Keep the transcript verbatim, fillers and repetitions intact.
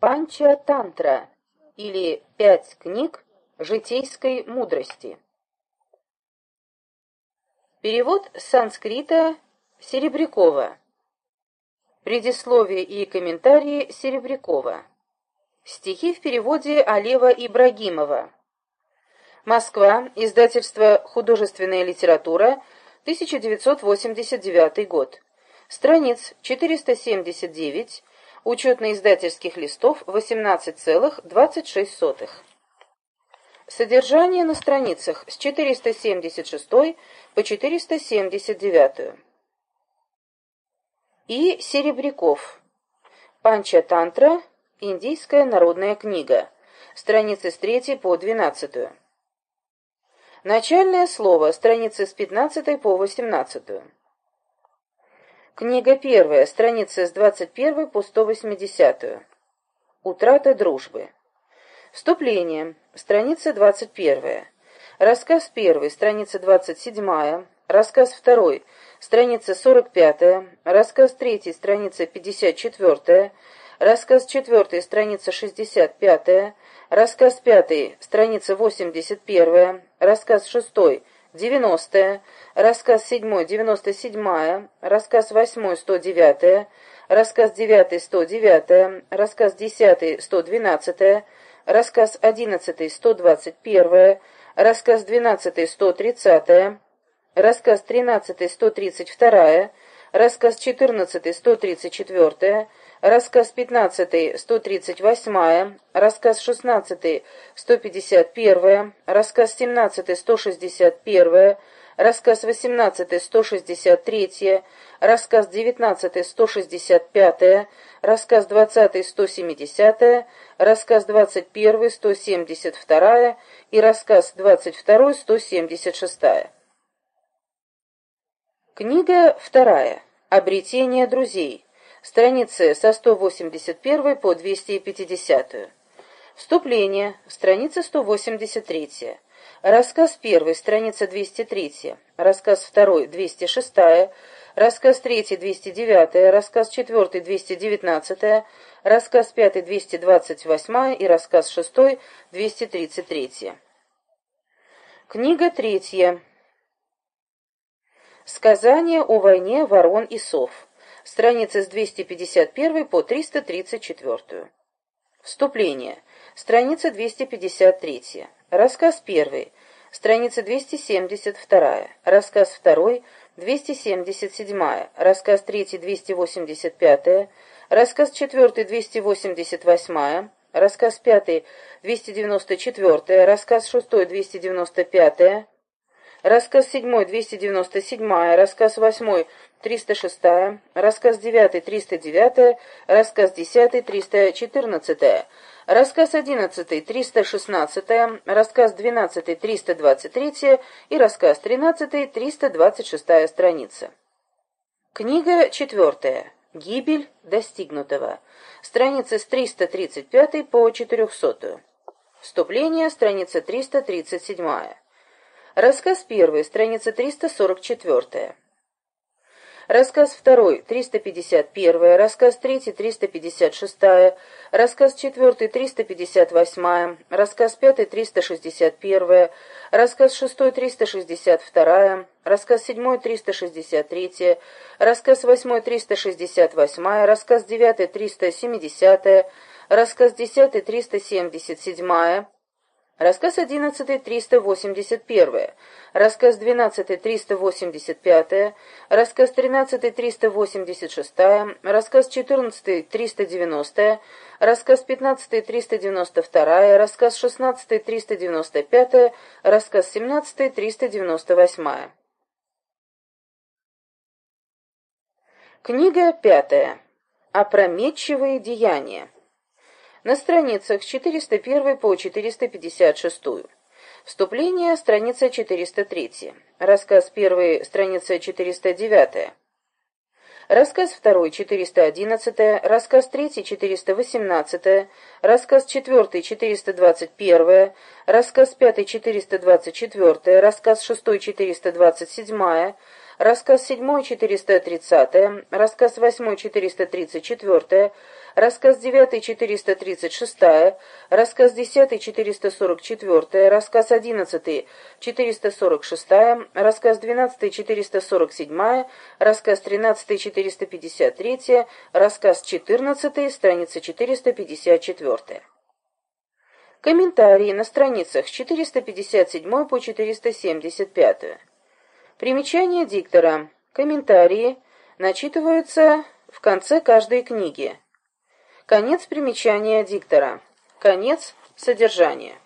Панча-тантра или «Пять книг житейской мудрости». Перевод с санскрита Серебрякова. Предисловие и комментарии Серебрякова. Стихи в переводе Алева Ибрагимова. Москва. Издательство «Художественная литература», тысяча девятьсот восемьдесят девятый год. Страниц четыреста семьдесят девять, учетно-издательских листов восемнадцать целых двадцать шесть сотых. Содержание на страницах с четыреста семьдесят шестой по четыреста семьдесят девятую. И. Серебряков. Панча-тантра. Индийская народная книга. Страницы с третьей по двенадцатую. Начальное слово. Страницы с пятнадцатой по восемнадцатую. Книга первая. Страницы с двадцать первой по сто восьмидесятую. Утрата дружбы. Вступление. Страница двадцать первая. Рассказ первый. Страница двадцать седьмая. Рассказ второй. Страница сорок пятая. Рассказ третий. Страница пятьдесят четвертая. Рассказ четвертый. Страница шестьдесят пятая. Рассказ пятый. Страница восемьдесят первая. Рассказ шестой. девяностая. Рассказ седьмой. девяносто седьмая. Рассказ восьмой. сто девятая. Рассказ девятый. сто девятая. Рассказ десятый. сто двенадцатая. Рассказ одиннадцатый. сто двадцать первая. Рассказ двенадцатый. сто тридцатая. Рассказ тринадцатый. сто тридцать вторая. Рассказ четырнадцатый. сто тридцать четвертая. Рассказ пятнадцатый. сто тридцать восьмая. Рассказ шестнадцатый. сто пятьдесят первая. Рассказ семнадцатый. сто шестьдесят первая. Рассказ восемнадцатый. сто шестьдесят третья. Рассказ девятнадцатый. сто шестьдесят пятая. Рассказ двадцатый. сто семидесятая. Рассказ двадцать первый. сто семьдесят вторая. И рассказ двадцать второй. сто семьдесят шестая. Книга вторая. Обретение друзей. Страницы со сто восемьдесят первой по двести пятидесятую. Вступление. Страница сто восемьдесят третья. Рассказ первый. Страница двести третья. Рассказ второй. двести шестая. Рассказ третий. двести девятая. Рассказ четвертый. двести девятнадцатая. Рассказ пятый. двести двадцать восьмая. И рассказ шестой. двести тридцать третья. Книга третья. Сказание о войне ворон и сов. Страницы с двести пятьдесят первой по триста тридцать четвертую. Вступление. Страница двести пятьдесят третья. Рассказ первый. Страница двести семьдесят вторая. Рассказ второй. двести семьдесят седьмая. Рассказ третий. двести восемьдесят пятая. Рассказ четвертый. двести восемьдесят восьмая. Рассказ пятый. двести девяносто четвертая. Рассказ шестой. двести девяносто пятая. Рассказ седьмой. двести девяносто седьмая. Рассказ восьмой. триста шестая. Рассказ девятый. триста девятая. Рассказ десятый. триста четырнадцатая. Рассказ одиннадцатый. триста шестнадцатая. Рассказ двенадцатый. триста двадцать третья. И рассказ тринадцатый. триста двадцать шестая страница. Книга четвертая. Гибель достигнутого. Страницы с триста тридцать пятой по четырехсотую. Вступление. Страница триста тридцать седьмая. Рассказ первый. Страница триста сорок четвертая. Рассказ второй. триста пятьдесят первая. Рассказ третий. триста пятьдесят шестая. Рассказ четвертый. триста пятьдесят восьмая. Рассказ пятый. триста шестьдесят первая. Рассказ шестой. триста шестьдесят вторая. Рассказ седьмой. триста шестьдесят третья. Рассказ восьмой. триста шестьдесят восьмая. Рассказ девятый. триста семидесятая. Рассказ десятый. триста семьдесят седьмая. Рассказ одиннадцатый. триста восемьдесят первая. Рассказ двенадцатый. триста восемьдесят пятая. Рассказ тринадцатый. триста восемьдесят шестая. Рассказ четырнадцатый. триста девяностая. Рассказ пятнадцатый. триста девяносто вторая. Рассказ шестнадцатый. триста девяносто пятая. Рассказ семнадцатый. триста девяносто восьмая. Книга пятая. Опрометчивые деяния. На страницах с четыреста первой по четыреста пятьдесят шестую. Вступление. Страница четыреста третья. Рассказ первый. Страница четыреста девятая. Рассказ второй. четыреста одиннадцатая. Рассказ третий. четыреста восемнадцатая. Рассказ четвертый. четыреста двадцать первая. Рассказ пятый. четыреста двадцать четвертая. Рассказ шестой. четыреста двадцать седьмая. Рассказ седьмой, четыреста тридцатая, рассказ восьмой, четыреста тридцать четвертая, рассказ девятый, четыреста тридцать шестая, рассказ десятый, четыреста сорок четвертая, рассказ одиннадцатый, четыреста сорок шестая, рассказ двенадцатый, четыреста сорок седьмая, рассказ тринадцатый, четыреста пятьдесят третья, рассказ четырнадцатый, страница четыреста пятьдесят четвертая. Комментарии на страницах с четыреста пятьдесят седьмой по четыреста семьдесят пятую. Примечание диктора. Комментарии начитываются в конце каждой книги. Конец примечания диктора. Конец содержания.